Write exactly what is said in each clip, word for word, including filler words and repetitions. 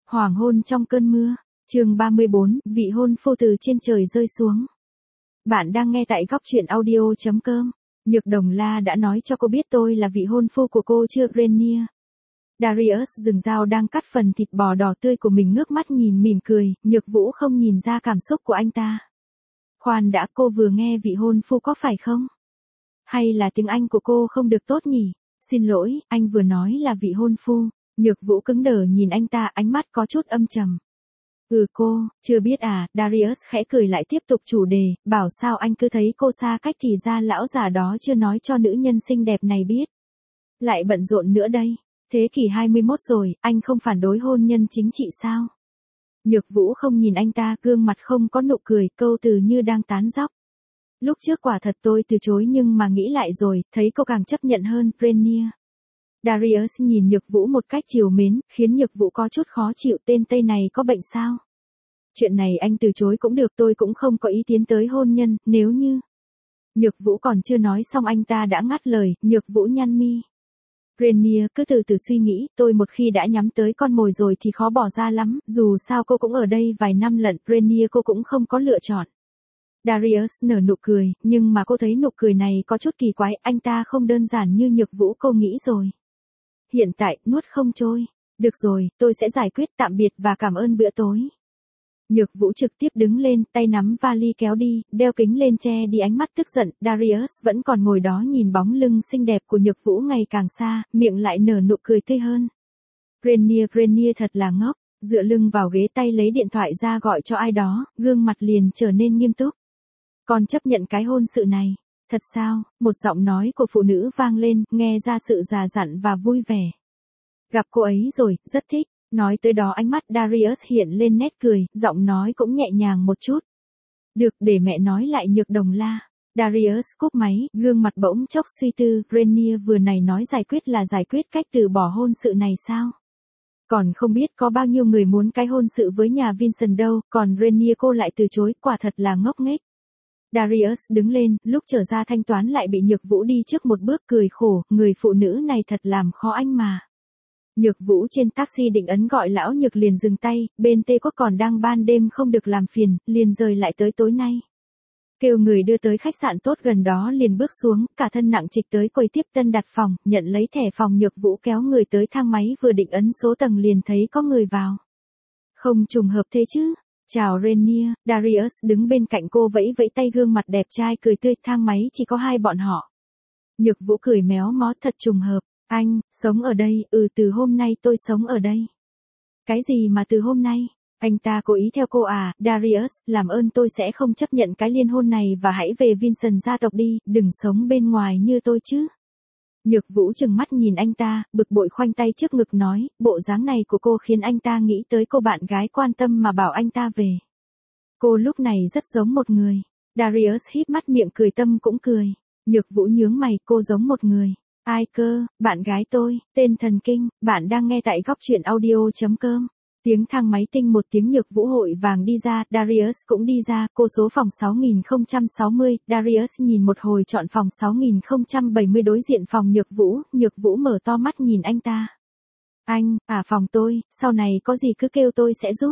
Hoàng hôn trong cơn mưa, chương ba mươi bốn, vị hôn phu từ trên trời rơi xuống. Bạn đang nghe tại góc truyện audio chấm com. Nhược Đồng La đã nói cho cô biết tôi là vị hôn phu của cô chưa, Rhaenyra. Darius dùng dao đang cắt phần thịt bò đỏ tươi của mình ngước mắt nhìn mỉm cười, Nhược Vũ không nhìn ra cảm xúc của anh ta. Khoan đã, cô vừa nghe vị hôn phu có phải không? Hay là tiếng Anh của cô không được tốt nhỉ? Xin lỗi, anh vừa nói là vị hôn phu. Nhược Vũ cứng đờ nhìn anh ta, ánh mắt có chút âm trầm. Ừ cô, chưa biết à, Darius khẽ cười lại tiếp tục chủ đề, bảo sao anh cứ thấy cô xa cách thì ra lão già đó chưa nói cho nữ nhân xinh đẹp này biết. Lại bận rộn nữa đây, thế kỷ hai mươi mốt rồi, anh không phản đối hôn nhân chính trị sao? Nhược Vũ không nhìn anh ta, gương mặt không có nụ cười, câu từ như đang tán dóc. Lúc trước quả thật tôi từ chối nhưng mà nghĩ lại rồi, thấy cô càng chấp nhận hơn, Rhaenyra. Darius nhìn Nhược Vũ một cách trìu mến, khiến Nhược Vũ có chút khó chịu, tên Tây này có bệnh sao? Chuyện này anh từ chối cũng được, tôi cũng không có ý tiến tới hôn nhân, nếu như... Nhược Vũ còn chưa nói xong anh ta đã ngắt lời, Nhược Vũ nhăn mi. Rhaenyra cứ từ từ suy nghĩ, tôi một khi đã nhắm tới con mồi rồi thì khó bỏ ra lắm, dù sao cô cũng ở đây vài năm lận, Rhaenyra cô cũng không có lựa chọn. Darius nở nụ cười, nhưng mà cô thấy nụ cười này có chút kỳ quái, anh ta không đơn giản như Nhược Vũ cô nghĩ rồi. Hiện tại, nuốt không trôi. Được rồi, tôi sẽ giải quyết, tạm biệt và cảm ơn bữa tối. Nhược Vũ trực tiếp đứng lên, tay nắm vali kéo đi, đeo kính lên che đi ánh mắt tức giận, Darius vẫn còn ngồi đó nhìn bóng lưng xinh đẹp của Nhược Vũ ngày càng xa, miệng lại nở nụ cười tươi hơn. Rhaenyra, Rhaenyra thật là ngốc, dựa lưng vào ghế, tay lấy điện thoại ra gọi cho ai đó, gương mặt liền trở nên nghiêm túc. Con chấp nhận cái hôn sự này. Thật sao? Một giọng nói của phụ nữ vang lên, nghe ra sự già dặn và vui vẻ. Gặp cô ấy rồi, rất thích. Nói tới đó ánh mắt Darius hiện lên nét cười, giọng nói cũng nhẹ nhàng một chút. Được, để mẹ nói lại Nhược Đồng La. Darius cúp máy, gương mặt bỗng chốc suy tư, Rhaenyra vừa này nói giải quyết là giải quyết cách từ bỏ hôn sự này sao? Còn không biết có bao nhiêu người muốn cái hôn sự với nhà Vincent đâu, còn Rhaenyra cô lại từ chối, quả thật là ngốc nghếch. Darius đứng lên, lúc trở ra thanh toán lại bị Nhược Vũ đi trước một bước, cười khổ, người phụ nữ này thật làm khó anh mà. Nhược Vũ trên taxi định ấn gọi lão Nhược liền dừng tay, bên Tê Quốc còn đang ban đêm không được làm phiền, liền rời lại tới tối nay. Kêu người đưa tới khách sạn tốt gần đó liền bước xuống, cả thân nặng trịch tới quầy tiếp tân đặt phòng, nhận lấy thẻ phòng. Nhược Vũ kéo người tới thang máy, vừa định ấn số tầng liền thấy có người vào. Không trùng hợp thế chứ? Chào Rhaenyra, Darius đứng bên cạnh cô vẫy vẫy tay, gương mặt đẹp trai cười tươi, thang máy chỉ có hai bọn họ. Nhược Vũ cười méo mó, thật trùng hợp, anh, sống ở đây, ừ từ hôm nay tôi sống ở đây. Cái gì mà từ hôm nay? Anh ta cố ý theo cô à, Darius, làm ơn tôi sẽ không chấp nhận cái liên hôn này và hãy về Vincent gia tộc đi, đừng sống bên ngoài như tôi chứ. Nhược Vũ trừng mắt nhìn anh ta, bực bội khoanh tay trước ngực nói, bộ dáng này của cô khiến anh ta nghĩ tới cô bạn gái quan tâm mà bảo anh ta về. Cô lúc này rất giống một người. Darius híp mắt miệng cười, tâm cũng cười. Nhược Vũ nhướng mày, cô giống một người. Ai cơ? Bạn gái tôi, tên thần kinh, bạn đang nghe tại góc truyện audio chấm com. Tiếng thang máy tinh một tiếng, Nhược Vũ hội vàng đi ra, Darius cũng đi ra, cô số phòng sáu nghìn không trăm sáu mươi, Darius nhìn một hồi chọn phòng sáu nghìn không trăm bảy mươi đối diện phòng Nhược Vũ, Nhược Vũ mở to mắt nhìn anh ta. Anh, à phòng tôi, sau này có gì cứ kêu tôi sẽ giúp.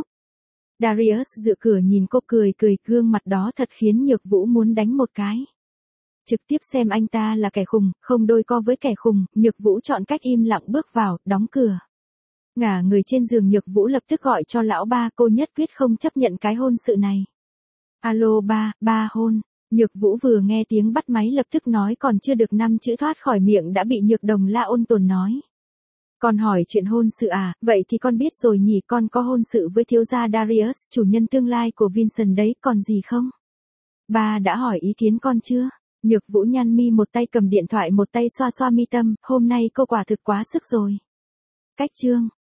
Darius dựa cửa nhìn cô cười cười, gương mặt đó thật khiến Nhược Vũ muốn đánh một cái. Trực tiếp xem anh ta là kẻ khùng, không đôi co với kẻ khùng, Nhược Vũ chọn cách im lặng bước vào, đóng cửa. Ngả người trên giường, Nhược Vũ lập tức gọi cho lão ba, cô nhất quyết không chấp nhận cái hôn sự này. Alo ba, ba hôn. Nhược Vũ vừa nghe tiếng bắt máy lập tức nói còn chưa được năm chữ thoát khỏi miệng đã bị Nhược Đồng La ôn tồn nói. Con hỏi chuyện hôn sự à, vậy thì con biết rồi nhỉ, con có hôn sự với thiếu gia Darius, chủ nhân tương lai của Vincent đấy, còn gì không? Ba đã hỏi ý kiến con chưa? Nhược Vũ nhăn mi, một tay cầm điện thoại một tay xoa xoa mi tâm, hôm nay cô quả thực quá sức rồi. Cách chương.